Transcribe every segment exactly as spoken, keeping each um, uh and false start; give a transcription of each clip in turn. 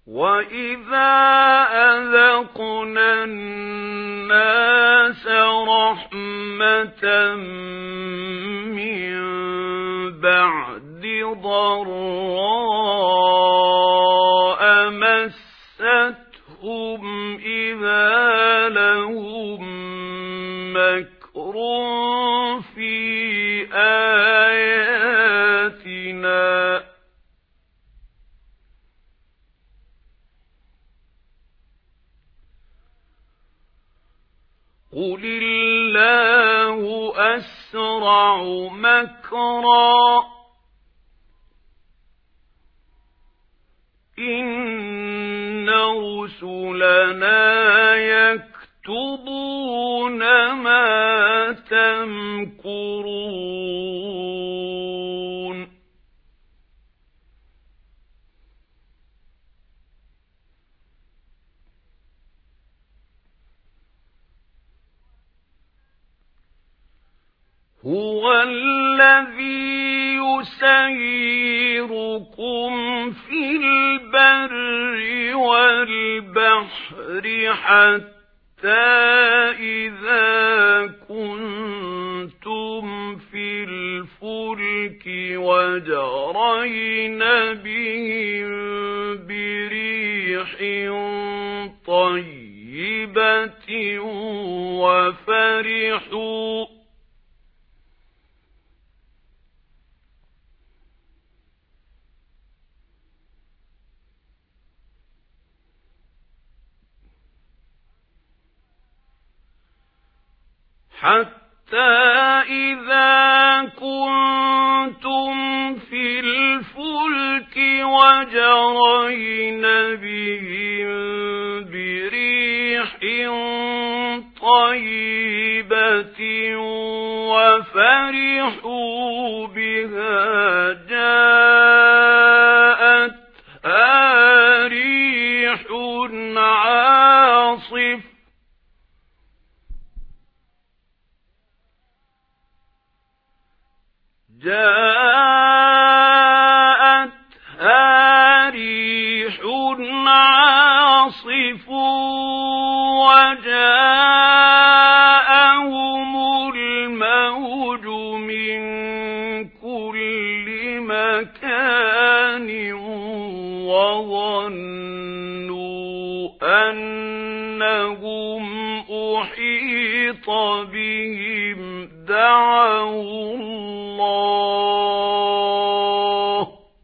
وَإِذَا أَذَقْنَا النَّاسَ رَحْمَةً مِّن بَعْدِ ضَرَّاءَ مَسَّتْهُمْ إِذَا لَهُم مَّكْرٌ فِي آيَاتِنَا قُلِ اللَّهُ أَسْرَعُ مَكْرًا إِنَّ رُسُلَنَا يَكْتُبُونَ مَا تَمْكُرُونَ هُوَ الَّذِي يُسَيِّرُكُمْ فِي الْبَرِّ وَالْبَحْرِ حَتَّى إِذَا كُنتُمْ فِي الْفُلْكِ وَجَرَيْنَ بِهِم بِرِيحٍ طَيِّبَةٍ وَفَرِحُوا حَتَّى إِذَا كُنتُمْ فِي الْفُلْكِ وَجَرَيْنَ بِهِم بِرِيحٍ طَيِّبَةٍ وَفَرِحُوا بِهَا جَاءَتْهَا رِيحٌ عَاصِفٌ جاءتها ريح عاصف وجاءهم الموج من كل مكان وظنوا أنهم أحيط بهم دعوا الله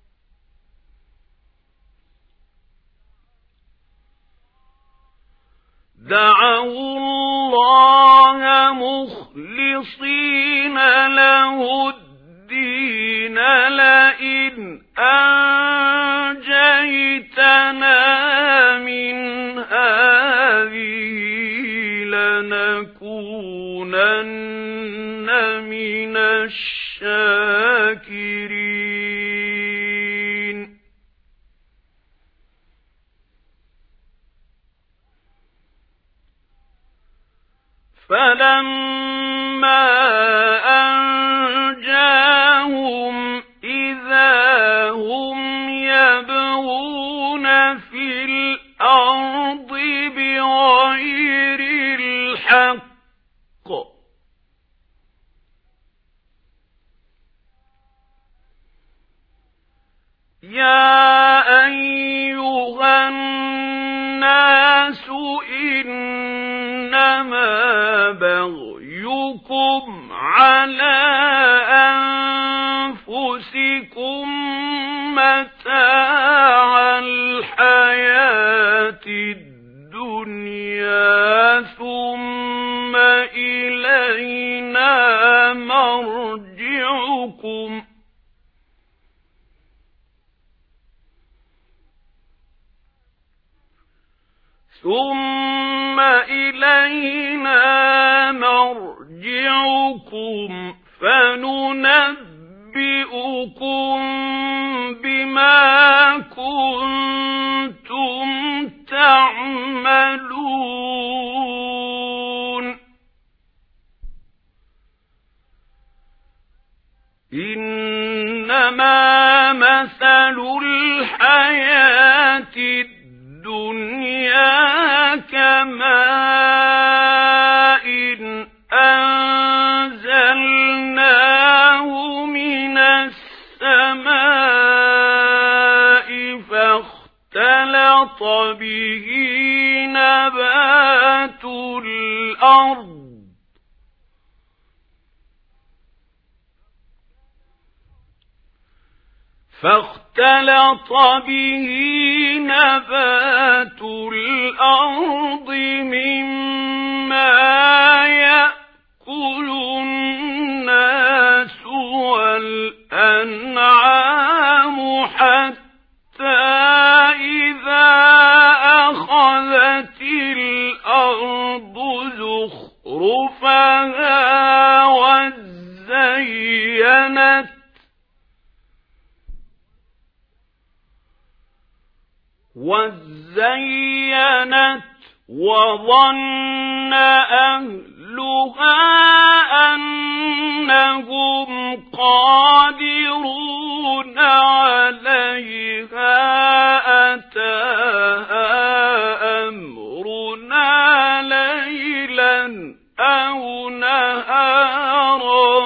دعوا الله مخلصين له الدين لئن أنجيتنا من هذه لنكونن من الشاكرين فلما أنجاهم إذا هم يبغون في الأرض بغير الحق يا أيها الناس إنما بغيكم على أنفسكم متاع الحياة الدنيا ثم إلينا مرجعكم ثم إلينا مرجعكم فننبئكم بما كنتم تعملون إنما مثل الحياة به نبات الأرض فاختلط به نبات الأرض مما يأكل الناس والأنعام حتى إذا أخذت الأرض زخرفها وزينت وزينت وظن أهلها أنهم قادرون عليها أتاها أمرنا ليلا أو نهارا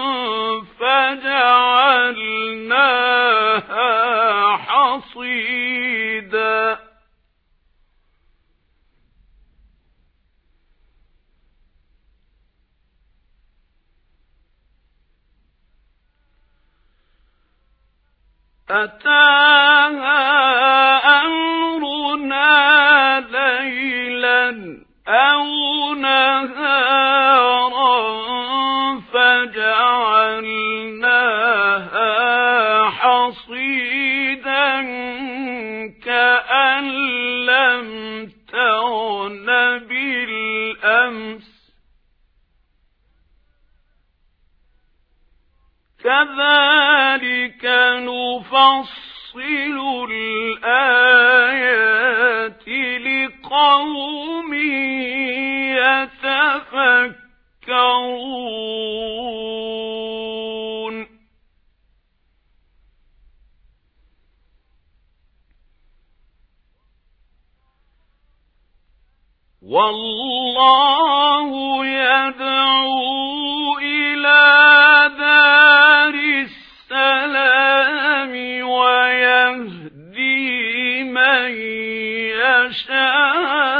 فجعلناها حصيدا أتاها أمرنا ليلا أو نهارا فجعلناها حصيدا كأن لم تغن بالأمس كذلك نفصل الآيات لقوم يتفكرون والله يدعو إلى دار السلام ويهدي من يشاء